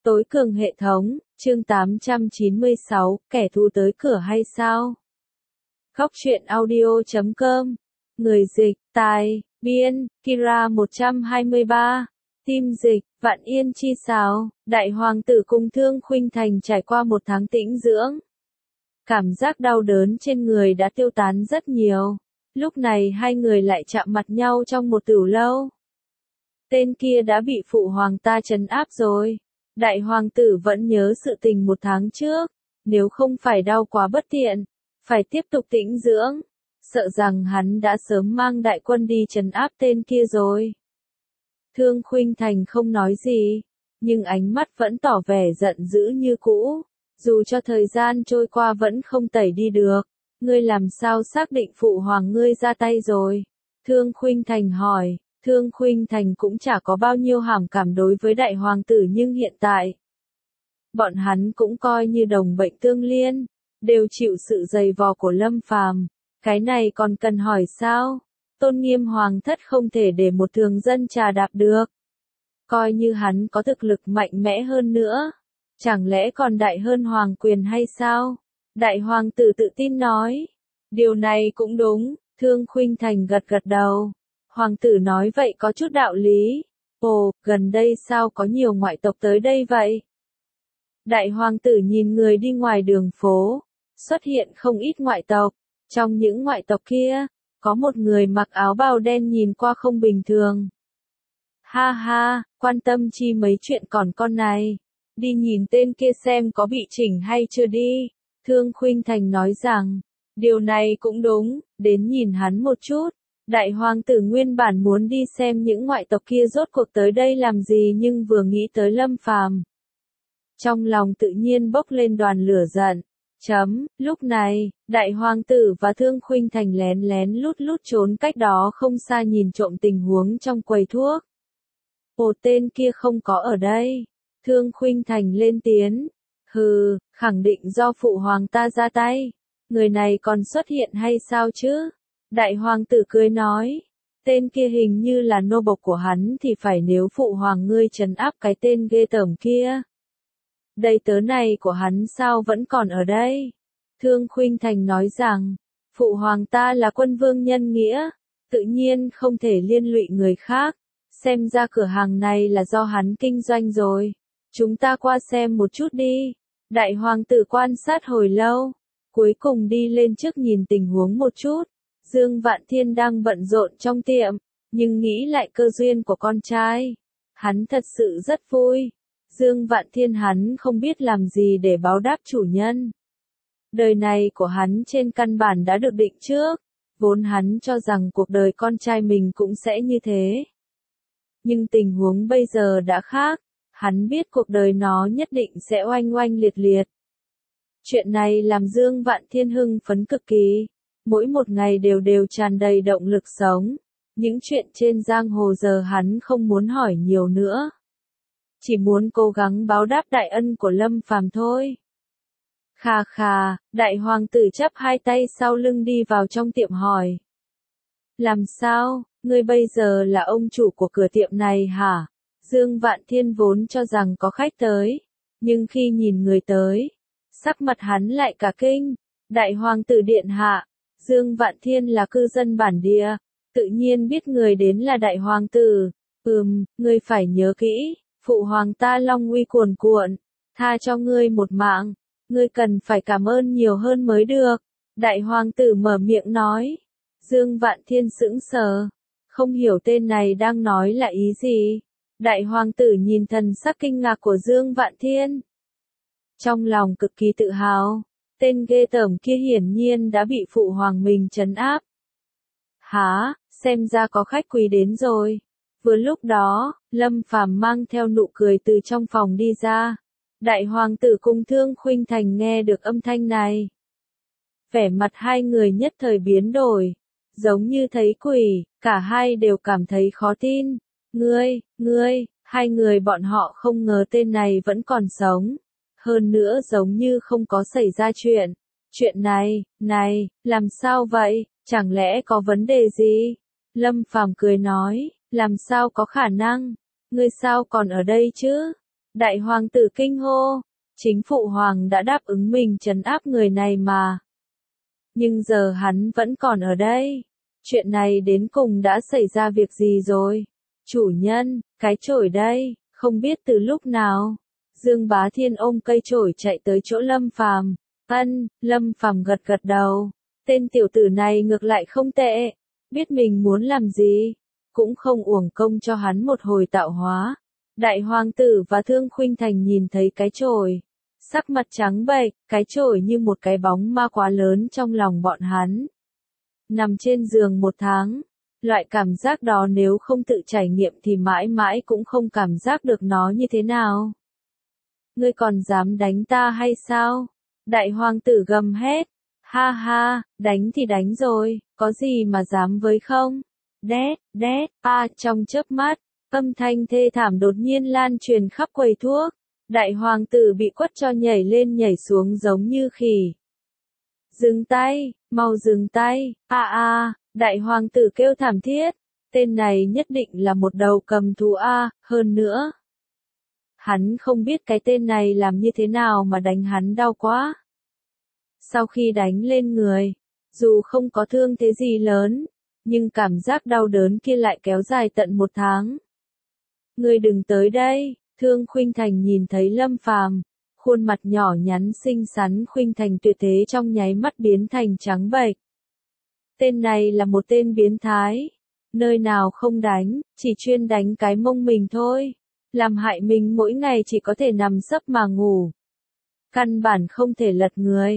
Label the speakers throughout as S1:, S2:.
S1: Tối cường hệ thống, chương 896, kẻ thù tới cửa hay sao? Góc truyện audio.com. Người dịch, tài, biên, Kira 123. Team dịch, Vạn Yên Chi Sáo, Đại Hoàng tử cùng Thương Khuynh Thành trải qua một tháng tĩnh dưỡng. Cảm giác đau đớn trên người đã tiêu tán rất nhiều. Lúc này hai người lại chạm mặt nhau trong một tửu lâu. Tên kia đã bị phụ hoàng ta trấn áp rồi. Đại hoàng tử vẫn nhớ sự tình một tháng trước. Nếu không phải đau quá bất tiện, phải tiếp tục tĩnh dưỡng. Sợ rằng hắn đã sớm mang đại quân đi trấn áp tên kia rồi. Thương Khuynh Thành không nói gì, nhưng ánh mắt vẫn tỏ vẻ giận dữ như cũ. Dù cho thời gian trôi qua vẫn không tẩy đi được. Ngươi làm sao xác định phụ hoàng ngươi ra tay rồi? Thương Khuynh Thành hỏi. Thương Khuynh Thành cũng chả có bao nhiêu hảo cảm đối với đại hoàng tử, nhưng hiện tại bọn hắn cũng coi như đồng bệnh tương liên, đều chịu sự giày vò của Lâm Phàm. Cái này còn cần hỏi sao? Tôn nghiêm hoàng thất không thể để một thường dân trà đạp được. Coi như hắn có thực lực mạnh mẽ hơn nữa, chẳng lẽ còn đại hơn hoàng quyền hay sao? Đại hoàng tử tự tin nói. Điều này cũng đúng, Thương Khuynh Thành gật gật đầu. Hoàng tử nói vậy có chút đạo lý. Ồ, gần đây sao có nhiều ngoại tộc tới đây vậy? Đại hoàng tử nhìn người đi ngoài đường phố, xuất hiện không ít ngoại tộc. Trong những ngoại tộc kia, có một người mặc áo bào đen nhìn qua không bình thường. Ha ha, quan tâm chi mấy chuyện còn con này. Đi nhìn tên kia xem có bị chỉnh hay chưa đi. Thương Khuynh Thành nói rằng, điều này cũng đúng, đến nhìn hắn một chút. Đại hoàng tử nguyên bản muốn đi xem những ngoại tộc kia rốt cuộc tới đây làm gì, nhưng vừa nghĩ tới Lâm Phàm, trong lòng tự nhiên bốc lên đoàn lửa giận. Lúc này, đại hoàng tử và Thương Khuynh Thành lén lén lút lút trốn cách đó không xa nhìn trộm tình huống trong quầy thuốc. Ồ, tên kia không có ở đây. Thương Khuynh Thành lên tiếng. Hừ, khẳng định do phụ hoàng ta ra tay. Người này còn xuất hiện hay sao chứ? Đại hoàng tử cười nói. Tên kia hình như là nô bộc của hắn thì phải, nếu phụ hoàng ngươi trấn áp cái tên ghê tởm kia. Đầy tớ này của hắn sao vẫn còn ở đây? Thương Khuynh Thành nói rằng, phụ hoàng ta là quân vương nhân nghĩa, tự nhiên không thể liên lụy người khác. Xem ra cửa hàng này là do hắn kinh doanh rồi. Chúng ta qua xem một chút đi. Đại hoàng tử quan sát hồi lâu, cuối cùng đi lên trước nhìn tình huống một chút. Dương Vạn Thiên đang bận rộn trong tiệm, nhưng nghĩ lại cơ duyên của con trai, hắn thật sự rất vui. Dương Vạn Thiên hắn không biết làm gì để báo đáp chủ nhân. Đời này của hắn trên căn bản đã được định trước, vốn hắn cho rằng cuộc đời con trai mình cũng sẽ như thế. Nhưng tình huống bây giờ đã khác, hắn biết cuộc đời nó nhất định sẽ oanh oanh liệt liệt. Chuyện này làm Dương Vạn Thiên hưng phấn cực kỳ, mỗi một ngày đều đều tràn đầy động lực sống. Những chuyện trên giang hồ giờ hắn không muốn hỏi nhiều nữa. Chỉ muốn cố gắng báo đáp đại ân của Lâm Phàm thôi. Khà khà, đại hoàng tử chắp hai tay sau lưng đi vào trong tiệm hỏi. Làm sao, ngươi bây giờ là ông chủ của cửa tiệm này hả? Dương Vạn Thiên vốn cho rằng có khách tới, nhưng khi nhìn người tới, sắc mặt hắn lại cả kinh. Đại hoàng tử điện hạ, Dương Vạn Thiên là cư dân bản địa, tự nhiên biết người đến là đại hoàng tử. Ngươi phải nhớ kỹ, phụ hoàng ta long uy cuồn cuộn, tha cho ngươi một mạng, ngươi cần phải cảm ơn nhiều hơn mới được. Đại hoàng tử mở miệng nói. Dương Vạn Thiên sững sờ, không hiểu tên này đang nói là ý gì. Đại hoàng tử nhìn thần sắc kinh ngạc của Dương Vạn Thiên, trong lòng cực kỳ tự hào. Tên ghê tởm kia hiển nhiên đã bị phụ hoàng mình trấn áp. Hả, xem ra có khách quý đến rồi. Vừa lúc đó, Lâm Phàm mang theo nụ cười từ trong phòng đi ra. Đại hoàng tử cùng Thương Khuynh Thành nghe được âm thanh này, vẻ mặt hai người nhất thời biến đổi, giống như thấy quỷ, cả hai đều cảm thấy khó tin. Ngươi, hai người bọn họ không ngờ tên này vẫn còn sống. Hơn nữa giống như không có xảy ra chuyện. Chuyện này, làm sao vậy, chẳng lẽ có vấn đề gì? Lâm Phàm cười nói, làm sao có khả năng, ngươi sao còn ở đây chứ? Đại hoàng tử kinh hô, chính phụ hoàng đã đáp ứng mình trấn áp người này mà. Nhưng giờ hắn vẫn còn ở đây. Chuyện này đến cùng đã xảy ra việc gì rồi? Chủ nhân, cái chổi đây, không biết từ lúc nào. Dương Bá Thiên ôm cây chổi chạy tới chỗ Lâm Phàm. Lâm Phàm gật gật đầu. Tên tiểu tử này ngược lại không tệ. Biết mình muốn làm gì. Cũng không uổng công cho hắn một hồi tạo hóa. Đại hoàng tử và Thương Khuynh Thành nhìn thấy cái chổi. Sắc mặt trắng bệch, cái chổi như một cái bóng ma quá lớn trong lòng bọn hắn. Nằm trên giường 1 tháng. Loại cảm giác đó nếu không tự trải nghiệm thì mãi mãi cũng không cảm giác được nó như thế nào. Ngươi còn dám đánh ta hay sao? Đại hoàng tử gầm hét. Ha ha, đánh thì đánh rồi, có gì mà dám với không? Đét, trong chớp mắt, âm thanh thê thảm đột nhiên lan truyền khắp quầy thuốc. Đại hoàng tử bị quất cho nhảy lên nhảy xuống giống như khỉ. Dừng tay, mau dừng tay, đại hoàng tử kêu thảm thiết. Tên này nhất định là một đầu cầm thú hơn nữa. Hắn không biết cái tên này làm như thế nào mà đánh hắn đau quá. Sau khi đánh lên người, dù không có thương thế gì lớn, nhưng cảm giác đau đớn kia lại kéo dài tận 1 tháng. Ngươi đừng tới đây, Thương Khuynh Thành nhìn thấy Lâm Phàm, khuôn mặt nhỏ nhắn xinh xắn Khuynh Thành tuyệt thế trong nháy mắt biến thành trắng bệch. Tên này là một tên biến thái, nơi nào không đánh, chỉ chuyên đánh cái mông mình thôi, làm hại mình mỗi ngày chỉ có thể nằm sấp mà ngủ. Căn bản không thể lật người.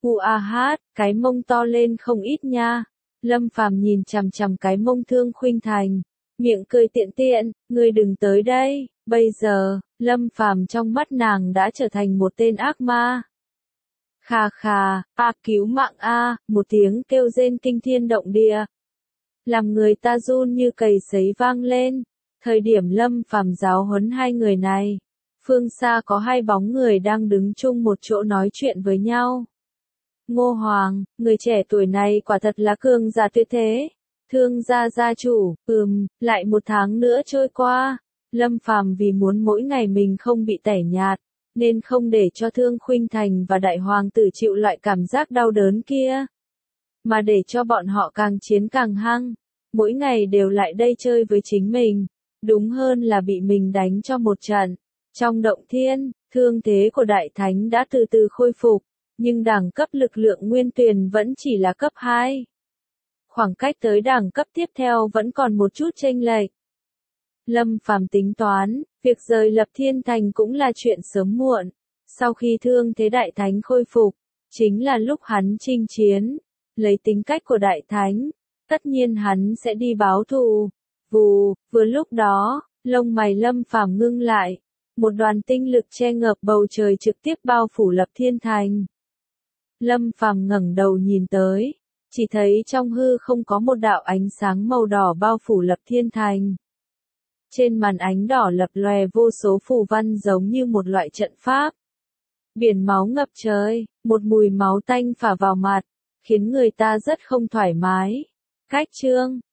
S1: Cái mông to lên không ít nha. Lâm Phàm nhìn chằm chằm cái mông Thương Khuynh Thành, miệng cười tiện, ngươi đừng tới đây. Bây giờ, Lâm Phàm trong mắt nàng đã trở thành một tên ác ma. Khà, cứu mạng một tiếng kêu rên kinh thiên động địa. Làm người ta run như cầy sấy vang lên. Thời điểm Lâm Phàm giáo huấn hai người này, phương xa có 2 bóng người đang đứng chung một chỗ nói chuyện với nhau. Ngô Hoàng, người trẻ tuổi này quả thật là cường giả tuyệt thế. Thương gia gia chủ, lại 1 tháng nữa trôi qua. Lâm Phàm vì muốn mỗi ngày mình không bị tẻ nhạt, nên không để cho Thương Khuynh Thành và Đại Hoàng tử chịu loại cảm giác đau đớn kia. Mà để cho bọn họ càng chiến càng hăng, mỗi ngày đều lại đây chơi với chính mình. Đúng hơn là bị mình đánh cho một trận. Trong động thiên, thương thế của Đại Thánh đã từ từ khôi phục, nhưng đẳng cấp lực lượng nguyên tuyền vẫn chỉ là cấp 2. Khoảng cách tới đẳng cấp tiếp theo vẫn còn một chút chênh lệch. Lâm Phàm tính toán, việc rời Lập Thiên Thành cũng là chuyện sớm muộn. Sau khi thương thế Đại Thánh khôi phục, chính là lúc hắn chinh chiến. Lấy tính cách của Đại Thánh, tất nhiên hắn sẽ đi báo thù. Vừa lúc đó, lông mày Lâm Phàm ngưng lại. Một đoàn tinh lực che ngập bầu trời trực tiếp bao phủ Lập Thiên Thành. Lâm Phàm ngẩng đầu nhìn tới, chỉ thấy trong hư không có một đạo ánh sáng màu đỏ bao phủ Lập Thiên Thành. Trên màn ánh đỏ lập lòe vô số phù văn giống như một loại trận pháp. Biển máu ngập trời, một mùi máu tanh phả vào mặt, khiến người ta rất không thoải mái. Cách chương